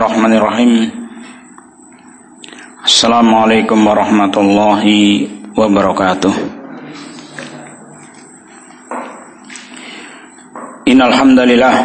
Bismillahirrahmanirrahim. Assalamualaikum warahmatullahi wabarakatuh. Innal hamdalillah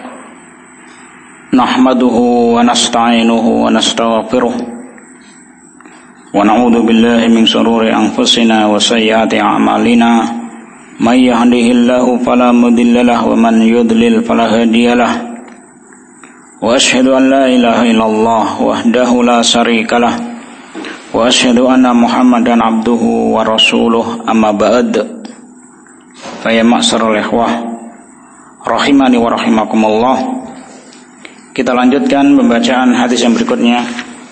nahmaduhu wa nasta'inuhu wa nastaghfiruh wa na'udzu billahi min shururi anfusina wa sayyiati a'malina may yahdihillahu fala mudilla lahu wa man yudlil fala hadiyalah. Wa asyhadu an la ilaha illallah wahdahu la syarika lah wa asyhadu anna Muhammadan abduhu wa rasuluh amma ba'd. Fa ya ma'syarul ikhwah rahimani wa rahimakumullah. Kita lanjutkan pembacaan hadis yang berikutnya.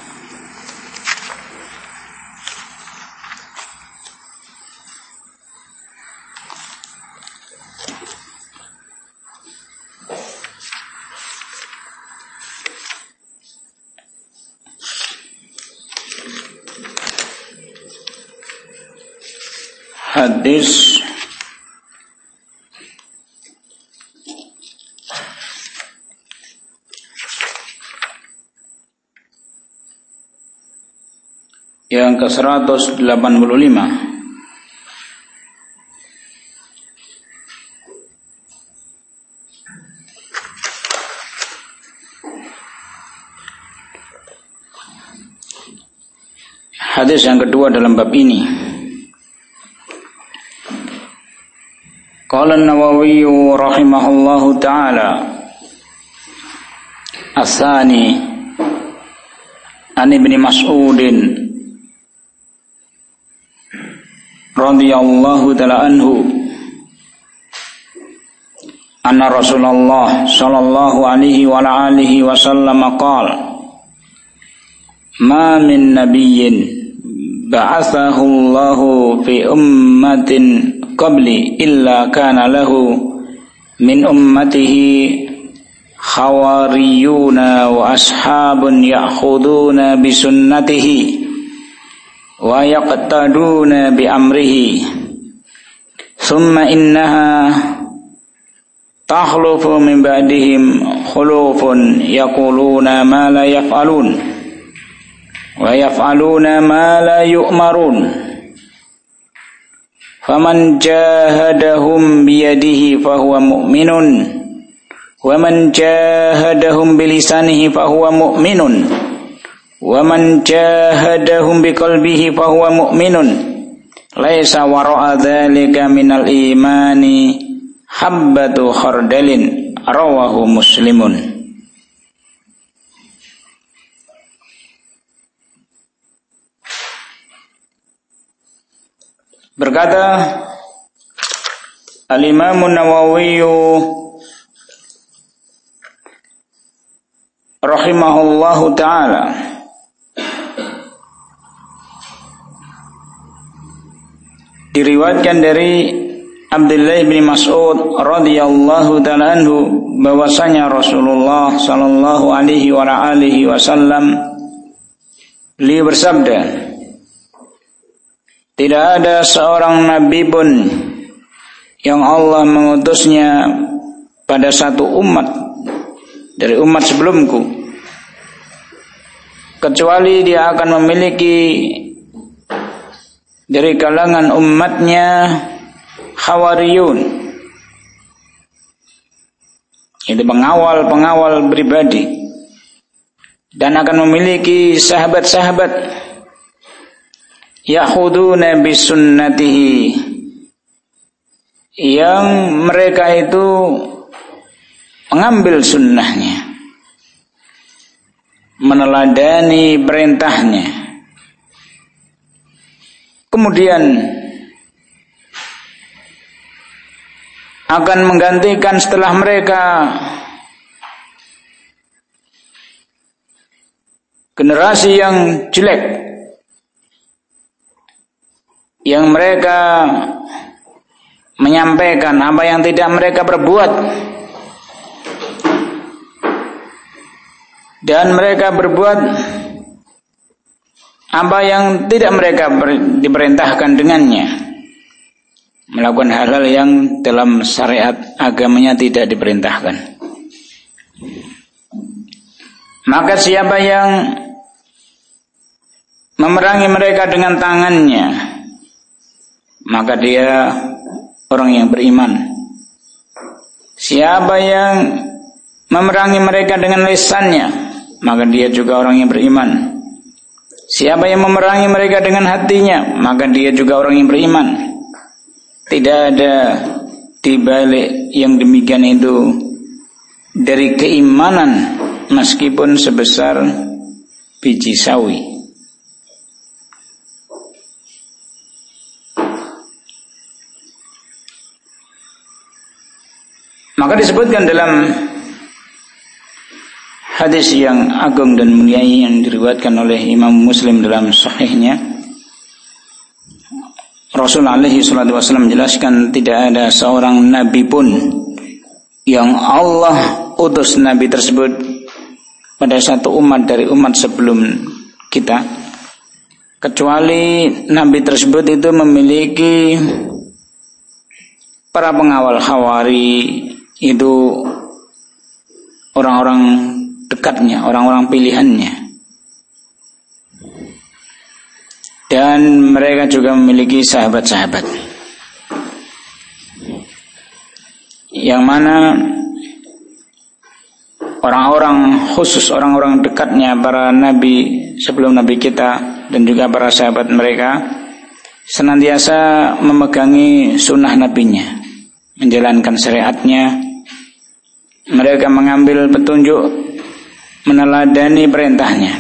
Hadis yang ke-185. Hadis yang kedua dalam bab ini. Qala an-Nawawi rahimahullahu ta'ala As-Sani an Ibni Mas'udin radhiyallahu ta'ala anhu anna Rasulullah sallallahu alaihi wa alihi wa sallam qala ma min nabiyyin ba'athahu Allahu fi ummatin qabli illa kana lahu min ummatihi khawariyuna wa ashabun ya'khuduna bi sunnatihi wa yaqtaduna bi amrihi thumma innaha takhlufu min ba'dihim khulufun yaquluna ma la yaf'alun wa yaf'aluna ma la yu'marun. Faman jahadahum biyadihi fahuwa mu'minun wa man jahadahum bilisanihi fahuwa mu'minun wa man jahadahum biqalbihi fahuwa mu'minun laisa wara'a dzalika minal imani habbatu khardalin rawahu Muslimun. Berkata Al-Imam An-Nawawi rahimahullahu ta'ala diriwayatkan dari Abdullah bin Mas'ud radhiyallahu ta'ala anhu bahwasanya Rasulullah sallallahu alaihi wa alihi wasallam beliau bersabda, tidak ada seorang nabi pun yang Allah mengutusnya pada satu umat dari umat sebelumku kecuali dia akan memiliki dari kalangan umatnya khawariyun, itu pengawal pribadi, dan akan memiliki sahabat-sahabat ya'khuduna bisunnatihi, yang mereka itu mengambil sunnahnya, meneladani perintahnya, kemudian akan menggantikan setelah mereka generasi yang jelek, yang mereka menyampaikan apa yang tidak mereka perbuat, dan mereka berbuat apa yang tidak mereka diperintahkan dengannya, melakukan hal-hal yang dalam syariat agamanya tidak diperintahkan. Maka siapa yang memerangi mereka dengan tangannya, maka dia orang yang beriman. Siapa yang memerangi mereka dengan lisannya, maka dia juga orang yang beriman. Siapa yang memerangi mereka dengan hatinya, maka dia juga orang yang beriman. Tidak ada di balik yang demikian itu dari keimanan, meskipun sebesar biji sawi. Maka disebutkan dalam hadis yang agung dan mulia yang diriwayatkan oleh Imam Muslim dalam sahihnya, Rasulullah SAW menjelaskan tidak ada seorang nabi pun yang Allah utus nabi tersebut pada satu umat dari umat sebelum kita, kecuali nabi tersebut itu memiliki para pengawal Hawari, itu orang-orang dekatnya, orang-orang pilihannya. Dan mereka juga memiliki sahabat-sahabat, yang mana orang-orang khusus, orang-orang dekatnya para nabi sebelum nabi kita dan juga para sahabat mereka senantiasa memegangi sunnah nabinya, menjalankan syariatnya. Mereka mengambil petunjuk, meneladani perintahnya.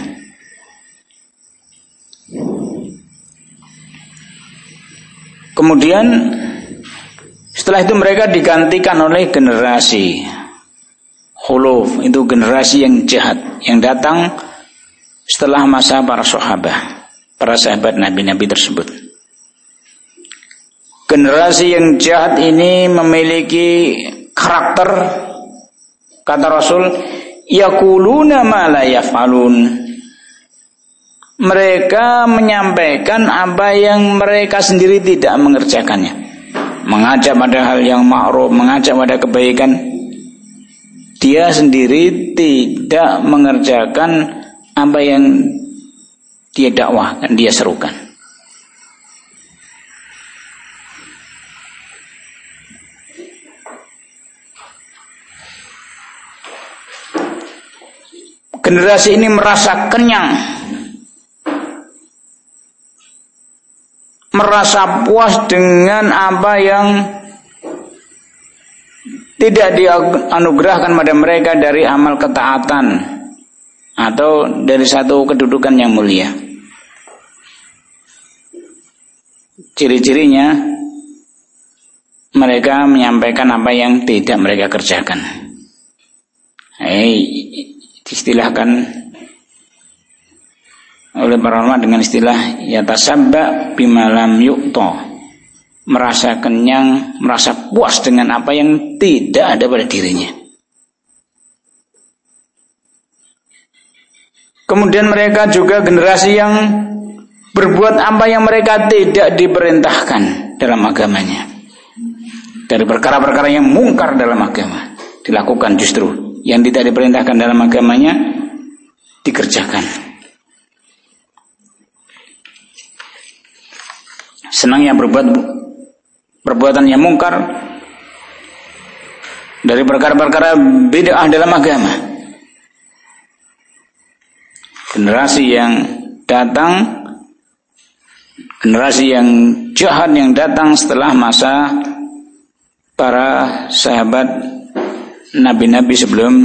Kemudian setelah itu mereka digantikan oleh generasi khuluf, itu generasi yang jahat yang datang setelah masa para sahabat nabi-nabi tersebut. Generasi yang jahat ini memiliki karakter, kata Rasul, yaquluna ma la yaf'alun. Mereka menyampaikan apa yang mereka sendiri tidak mengerjakannya. Mengajak pada hal yang ma'ruf, mengajak pada kebaikan. Dia sendiri tidak mengerjakan apa yang dia dakwahkan, dia serukan. Generasi ini merasa kenyang, merasa puas dengan apa yang tidak dianugerahkan pada mereka dari amal ketaatan atau dari satu kedudukan yang mulia. Ciri-cirinya mereka menyampaikan apa yang tidak mereka kerjakan. Istilahkan oleh para ulama dengan istilah yatasabba bima lam yu'ta, merasa kenyang, merasa puas dengan apa yang tidak ada pada dirinya. Kemudian mereka juga generasi yang berbuat apa yang mereka tidak diperintahkan dalam agamanya, dari perkara-perkara yang mungkar dalam agama dilakukan, justru yang tidak diperintahkan dalam agamanya dikerjakan. Senangnya berbuat perbuatan yang mungkar dari perkara-perkara bid'ah dalam agama. Generasi yang datang, generasi yang jahat yang datang setelah masa para sahabat nabi-nabi sebelum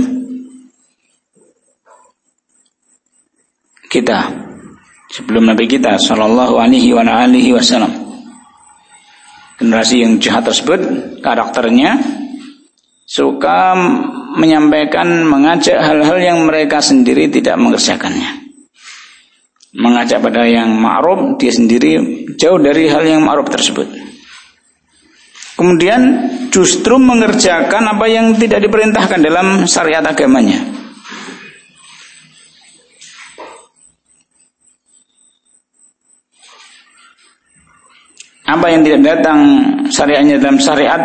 kita, sebelum nabi kita sallallahu alaihi wasallam. Generasi yang jahat tersebut karakternya suka menyampaikan, mengajak hal-hal yang mereka sendiri tidak mengerjakannya. Mengajak pada yang ma'ruf, dia sendiri jauh dari hal yang ma'ruf tersebut. Kemudian justru mengerjakan apa yang tidak diperintahkan dalam syariat agamanya. Apa yang tidak datang syariatnya dalam syariat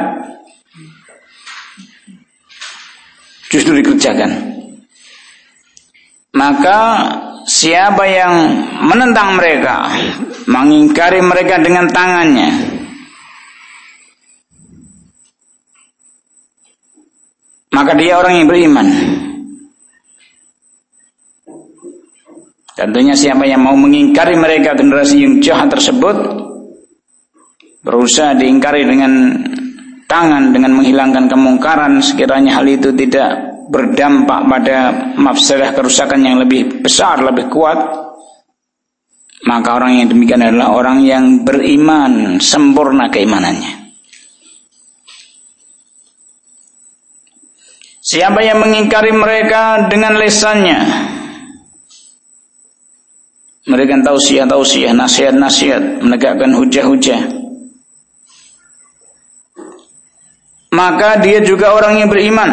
justru dikerjakan. Maka siapa yang menentang mereka, mengingkari mereka dengan tangannya, maka dia orang yang beriman. Tentunya siapa yang mau mengingkari mereka, generasi yang jahat tersebut, berusaha diingkari dengan tangan, dengan menghilangkan kemungkaran, sekiranya hal itu tidak berdampak pada mafsadah kerusakan yang lebih besar, lebih kuat, maka orang yang demikian adalah orang yang beriman, sempurna keimanannya. Siapa yang mengingkari mereka dengan lisannya, memberikan tausiah-tausiah, nasihat-nasihat, menegakkan hujah-hujah, maka dia juga orang yang beriman.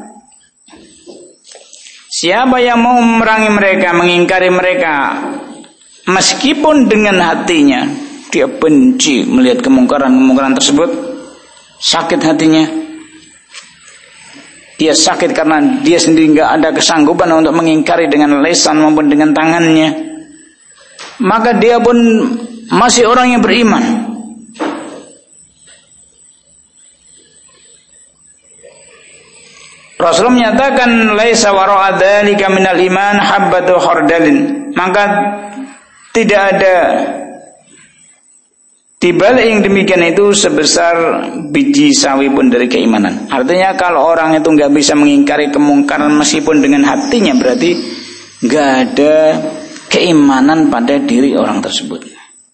Siapa yang mau memerangi mereka, mengingkari mereka, meskipun dengan hatinya dia benci melihat kemungkaran-kemungkaran tersebut, sakit hatinya, dia sakit karena dia sendiri nggak ada kesanggupan untuk mengingkari dengan lisan maupun dengan tangannya, maka dia pun masih orang yang beriman. Rasulullah menyatakan laisa wara'a dzalika minal iman habbatu khardalin, maka tidak ada di balik yang demikian itu sebesar biji sawi pun dari keimanan. Artinya kalau orang itu nggak bisa mengingkari kemungkaran meskipun dengan hatinya, berarti nggak ada keimanan pada diri orang tersebut.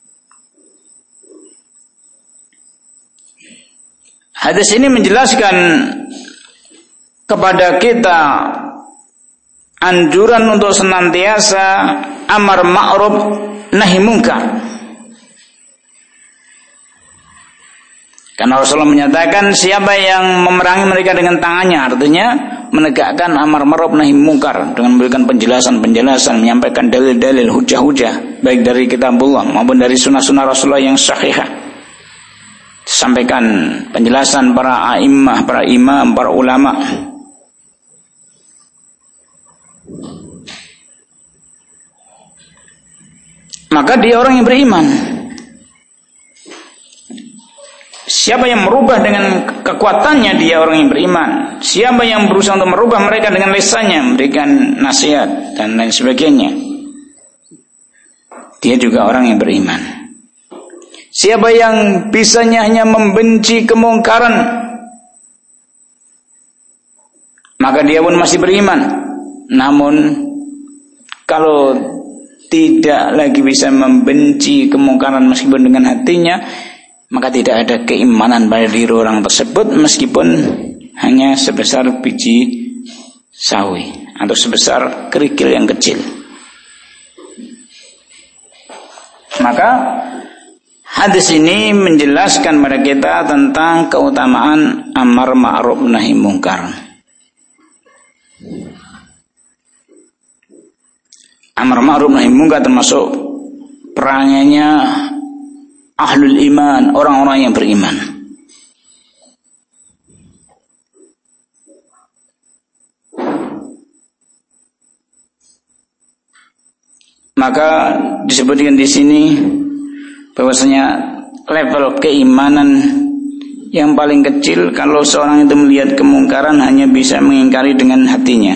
Hadis ini menjelaskan kepada kita anjuran untuk senantiasa amar ma'ruf nahi munkar. Karena Rasulullah menyatakan siapa yang memerangi mereka dengan tangannya, artinya menegakkan amar ma'ruf nahi munkar dengan memberikan penjelasan-penjelasan, menyampaikan dalil-dalil, hujah-hujah, baik dari kitabullah maupun dari sunnah-sunnah Rasulullah yang sahihah. Sampaikan penjelasan para a'immah, para imam, para ulama. Maka dia orang yang beriman. Siapa yang merubah dengan kekuatannya, dia orang yang beriman. Siapa yang berusaha untuk merubah mereka dengan lisannya, memberikan nasihat dan lain sebagainya, dia juga orang yang beriman. Siapa yang bisanya hanya membenci kemungkaran, maka dia pun masih beriman. Namun kalau tidak lagi bisa membenci kemungkaran meskipun dengan hatinya, maka tidak ada keimanan pada diri orang tersebut meskipun hanya sebesar biji sawi atau sebesar kerikil yang kecil. Maka hadis ini menjelaskan pada kita tentang keutamaan amar ma'ruf nahi munkar. Amar ma'ruf nahi munkar termasuk perangannya ahlul iman, orang-orang yang beriman. Maka disebutkan di sini bahwasanya level keimanan yang paling kecil kalau seorang itu melihat kemungkaran hanya bisa mengingkari dengan hatinya.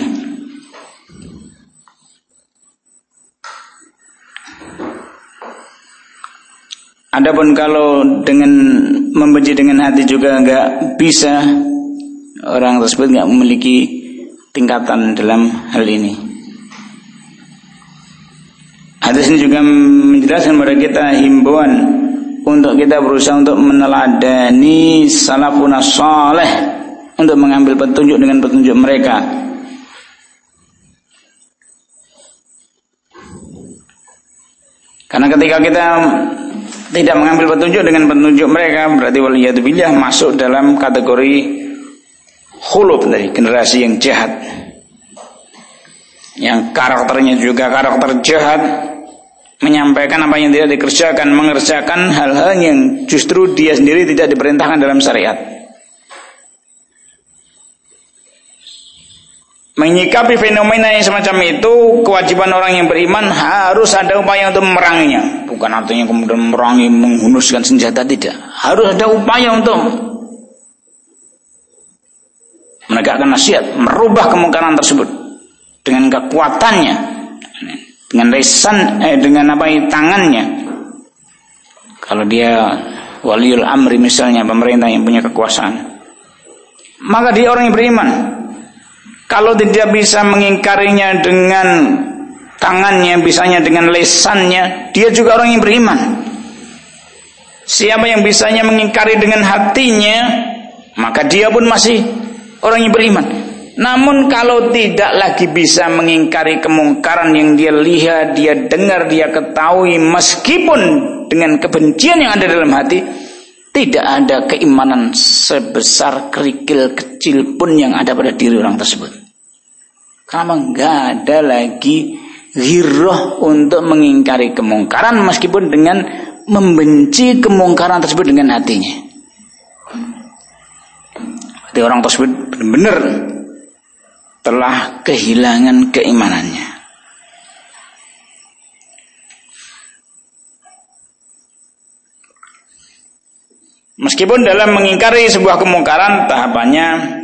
Adapun kalau dengan membenci dengan hati juga enggak bisa, orang tersebut enggak memiliki tingkatan dalam hal ini. Hadis ini juga menjelaskan kepada kita himbauan untuk kita berusaha untuk meneladani salafun saleh, untuk mengambil petunjuk dengan petunjuk mereka. Karena ketika kita tidak mengambil petunjuk dengan petunjuk mereka, berarti waliyadzubillah masuk dalam kategori khulub dari generasi yang jahat, yang karakternya juga karakter jahat, menyampaikan apa yang tidak dikerjakan, mengerjakan hal-hal yang justru dia sendiri tidak diperintahkan dalam syariat. menyikapi fenomena yang semacam itu, kewajiban orang yang beriman harus ada upaya untuk memeranginya. Bukan artinya kemudian memerangi menghunuskan senjata, tidak. Harus ada upaya untuk menegakkan nasihat, merubah kemungkaran tersebut dengan kekuatannya, dengan dengan tangannya. Kalau dia waliul amri misalnya, pemerintah yang punya kekuasaan, maka dia orang yang beriman. Kalau tidak bisa mengingkarinya dengan tangannya, bisanya dengan lesannya, dia juga orang yang beriman. Siapa yang bisanya mengingkari dengan hatinya, maka dia pun masih orang yang beriman. Namun kalau tidak lagi bisa mengingkari kemungkaran yang dia lihat, dia dengar, dia ketahui, meskipun dengan kebencian yang ada dalam hati, tidak ada keimanan sebesar kerikil kecil pun yang ada pada diri orang tersebut. Karena enggak ada lagi ghirrah untuk mengingkari kemungkaran, meskipun dengan membenci kemungkaran tersebut dengan hatinya. Jadi orang tersebut benar-benar telah kehilangan keimanannya. Meskipun dalam mengingkari sebuah kemungkaran tahapannya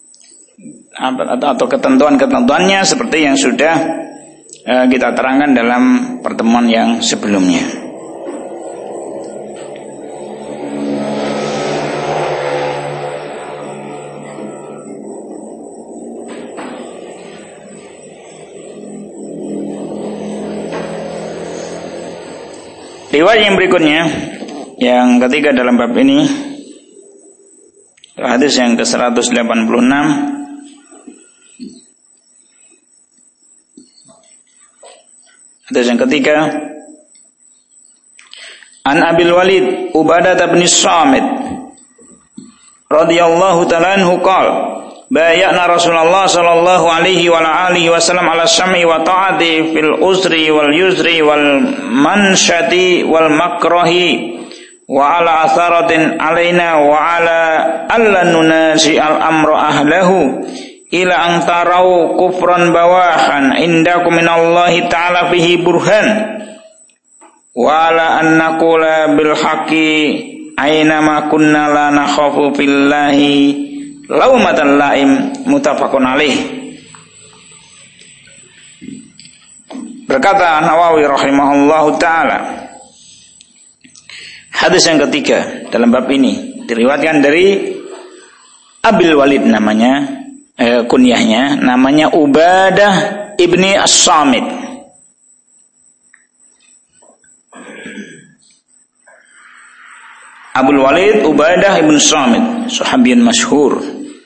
atau ketentuan-ketentuannya seperti yang sudah kita terangkan dalam pertemuan yang sebelumnya. Riwayat yang berikutnya, yang ketiga dalam bab ini, hadis yang ke-186. Hadis yang ketiga, An Abil Walid Ubadah bin Samit radhiyallahu ta'ala anhu qala bay'ana Rasulullah sallallahu alaihi wa alihi wasallam ala sam'i wa ta'ati fil usri wal yusri wal mansyati wal makrahi wa ala atharatin alaina wa ala alla nunasi al amra ahlahu ila an tarau kufran bawahan indakum minallahi ta'ala fihi burhan wa ala an naqula bil haqqi aina ma kunna la nakhafu billahi laumatan laim muttafaqun alaih. Berkata Nawawi rahimahullahu ta'ala, hadis yang ketiga dalam bab ini diriwayatkan dari Abil Walid, namanya kunyahnya namanya Ubadah ibni As-Samit. Abul Walid Ubadah ibn Samit, sahabiun masyhur.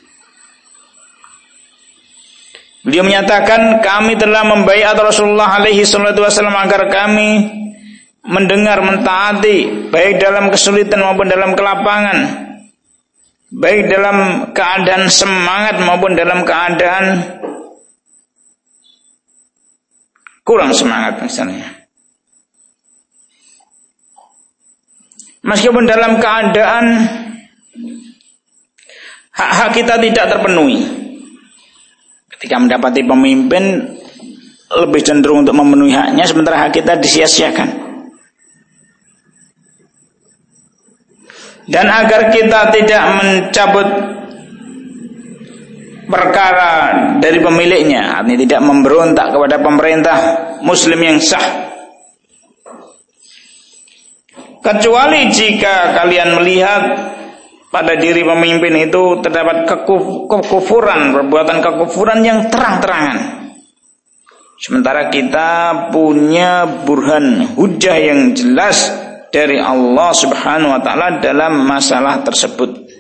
Beliau menyatakan, kami telah membaiat Rasulullah alaihi salatu wasallam agar kami mendengar, mentaati, baik dalam kesulitan maupun dalam kelapangan, baik dalam keadaan semangat maupun dalam keadaan kurang semangat misalnya. Meskipun dalam keadaan hak-hak kita tidak terpenuhi, ketika mendapati pemimpin lebih cenderung untuk memenuhi haknya, sementara hak kita disia-siakan. Dan agar kita tidak mencabut perkara dari pemiliknya, artinya tidak memberontak kepada pemerintah muslim yang sah, kecuali jika kalian melihat pada diri pemimpin itu terdapat kekufuran, perbuatan kekufuran yang terang-terangan, sementara kita punya burhan, hujah yang jelas dari Allah Subhanahu wa ta'ala dalam masalah tersebut.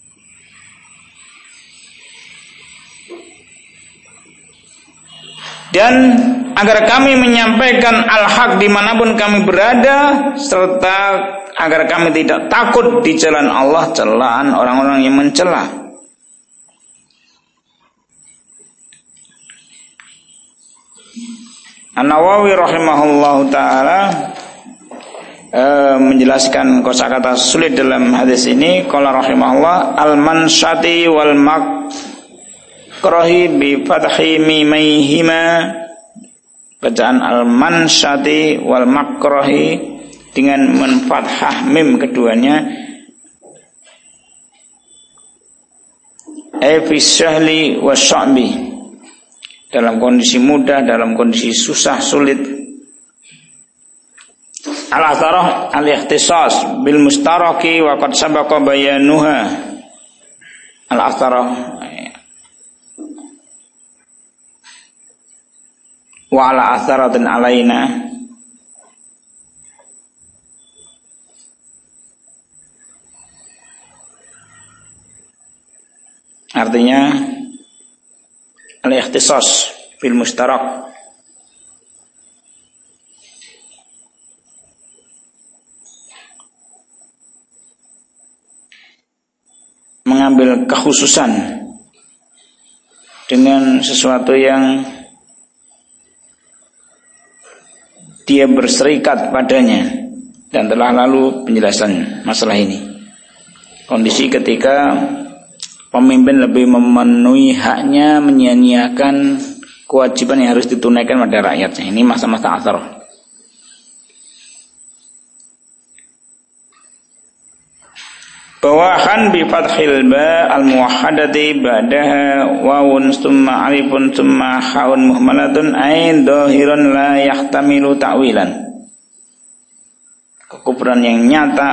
Dan agar kami menyampaikan al-haq dimanapun kami berada, serta agar kami tidak takut di jalan Allah celaan orang-orang yang mencela. An-Nawawi rahimahullahu ta'ala menjelaskan kosakata sulit dalam hadis ini. Qala rahimahullah al-mansyati wal makrahi bi fathi mimaihima, bacaan al-mansyati wal makrahi dengan menfathah mim keduanya, fi syahli wasya'bi, dalam kondisi mudah, dalam kondisi susah, sulit. Al-atharah al-ikhtisas bil mustaraki wa qad sabaqa bayanuha. Al-atharah wa ala atharatin alaina, artinya al-ikhtisas bil mustarak, mengambil kekhususan dengan sesuatu yang dia berserikat padanya, dan telah lalu penjelasan masalah ini. Kondisi ketika pemimpin lebih memenuhi haknya, menyia-nyiakan kewajiban yang harus ditunaikan pada rakyatnya. Ini masa-masa athar. Bawahan bi fathil ba al-muwahhadati ba'daha wawun summa alifun summa haun muhmalatun ain dhahirun la yahtamilu ta'wilan. Kekufuran yang nyata,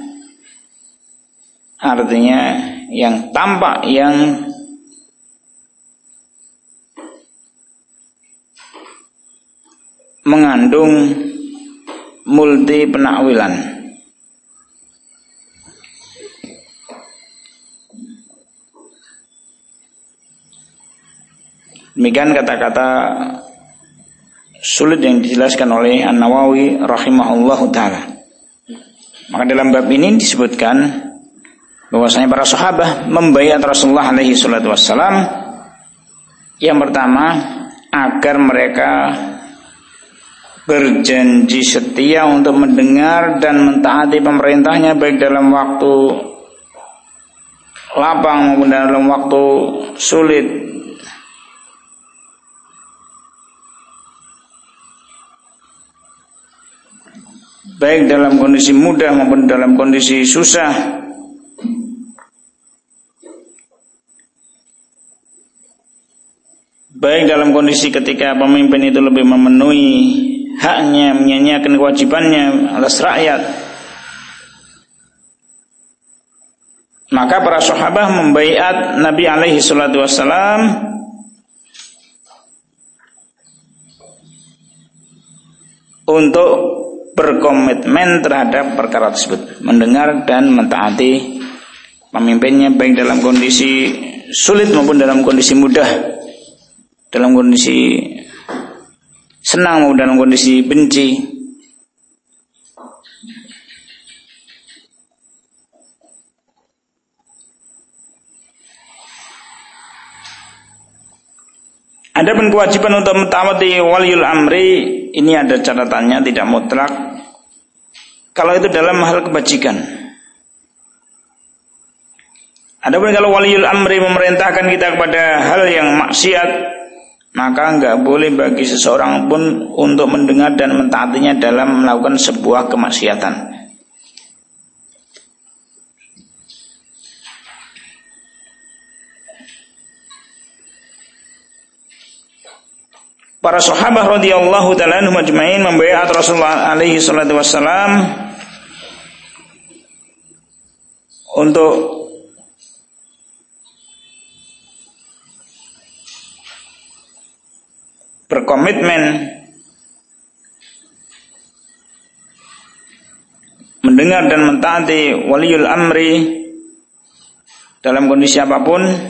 artinya yang tampak, yang mengandung multi penakwilan. Demikian kata-kata sulit yang dijelaskan oleh An-Nawawi rahimahullahu ta'ala. Maka dalam bab ini disebutkan bahwasanya para sahabat membaiat Rasulullah alaihi salatu wassalam, yang pertama agar mereka berjanji setia untuk mendengar dan mentaati pemerintahnya, baik dalam waktu lapang maupun dalam waktu sulit. Baik dalam kondisi mudah maupun dalam kondisi susah. Baik dalam kondisi ketika pemimpin itu lebih memenuhi haknya, menyanyiakan kewajibannya atas rakyat, maka para sahabat membaiat Nabi alaihi salatu wassalam untuk berkomitmen terhadap perkara tersebut, mendengar dan mentaati pemimpinnya, baik dalam kondisi sulit maupun dalam kondisi mudah, dalam kondisi senang maupun dalam kondisi benci. Adapun kewajiban untuk mentaati waliul amri, ini ada catatannya, tidak mutlak. Kalau itu dalam hal kebajikan. Adapun kalau waliul amri memerintahkan kita kepada hal yang maksiat, maka enggak boleh bagi seseorang pun untuk mendengar dan mentaatinya dalam melakukan sebuah kemaksiatan. Para sahabat radhiyallahu ta'ala anhum ajma'in membaiat Rasulullah alaihi salatu wassalam untuk berkomitmen mendengar dan mentaati waliul amri dalam kondisi apapun,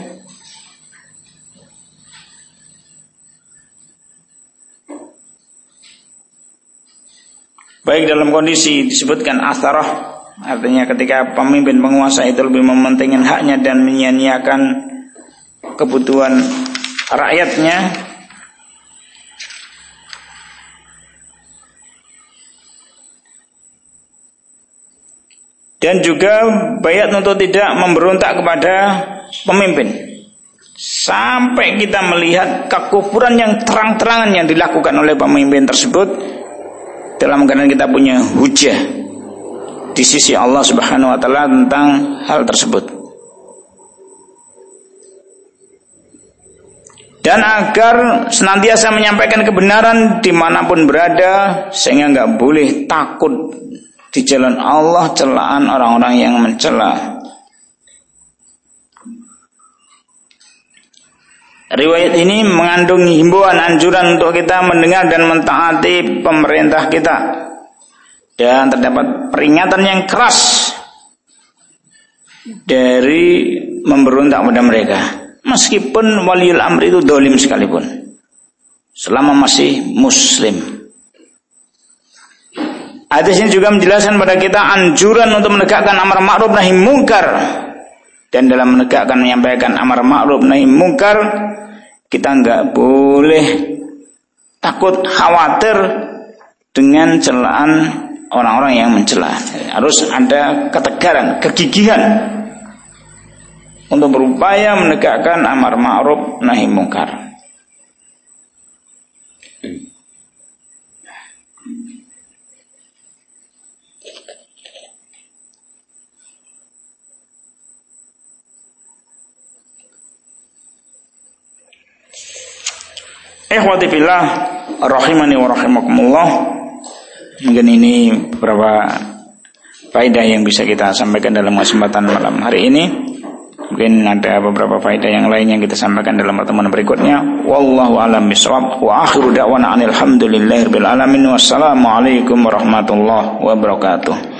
baik dalam kondisi disebutkan atharah, artinya ketika pemimpin penguasa itu lebih mementingkan haknya dan menyia-nyiakan kebutuhan rakyatnya, dan juga baiat untuk tidak memberontak kepada pemimpin sampai kita melihat kekufuran yang terang-terangan yang dilakukan oleh pemimpin tersebut, dalam keadaan kita punya hujah di sisi Allah Subhanahu wa taala tentang hal tersebut. Dan agar senantiasa menyampaikan kebenaran dimanapun berada, sehingga nggak boleh takut di jalan Allah celaan orang-orang yang mencela. Riwayat ini mengandung himbauan anjuran untuk kita mendengar dan mentaati pemerintah kita, dan terdapat peringatan yang keras dari memberontak pada mereka. Meskipun waliul amri itu dolim sekalipun, selama masih muslim. Hadis ini juga menjelaskan pada kita anjuran untuk menegakkan amar ma'ruf nahi mungkar. Dan dalam menegakkan menyampaikan amar ma'ruf nahi mungkar, kita enggak boleh takut khawatir dengan celaan orang-orang yang mencela. Harus ada ketegaran, kegigihan untuk berupaya menegakkan amar ma'ruf nahi mungkar. Ikhwati fillah rahimani wa rahimakumullah. Mungkin ini beberapa faedah yang bisa kita sampaikan dalam kesempatan malam hari ini. Mungkin ada beberapa faedah yang lain yang kita sampaikan dalam pertemuan berikutnya. Wallahu a'lam bishawab. Wa akhiru da'wana alhamdulillahirabbil alamin. Wassalamualaikum warahmatullahi wabarakatuh.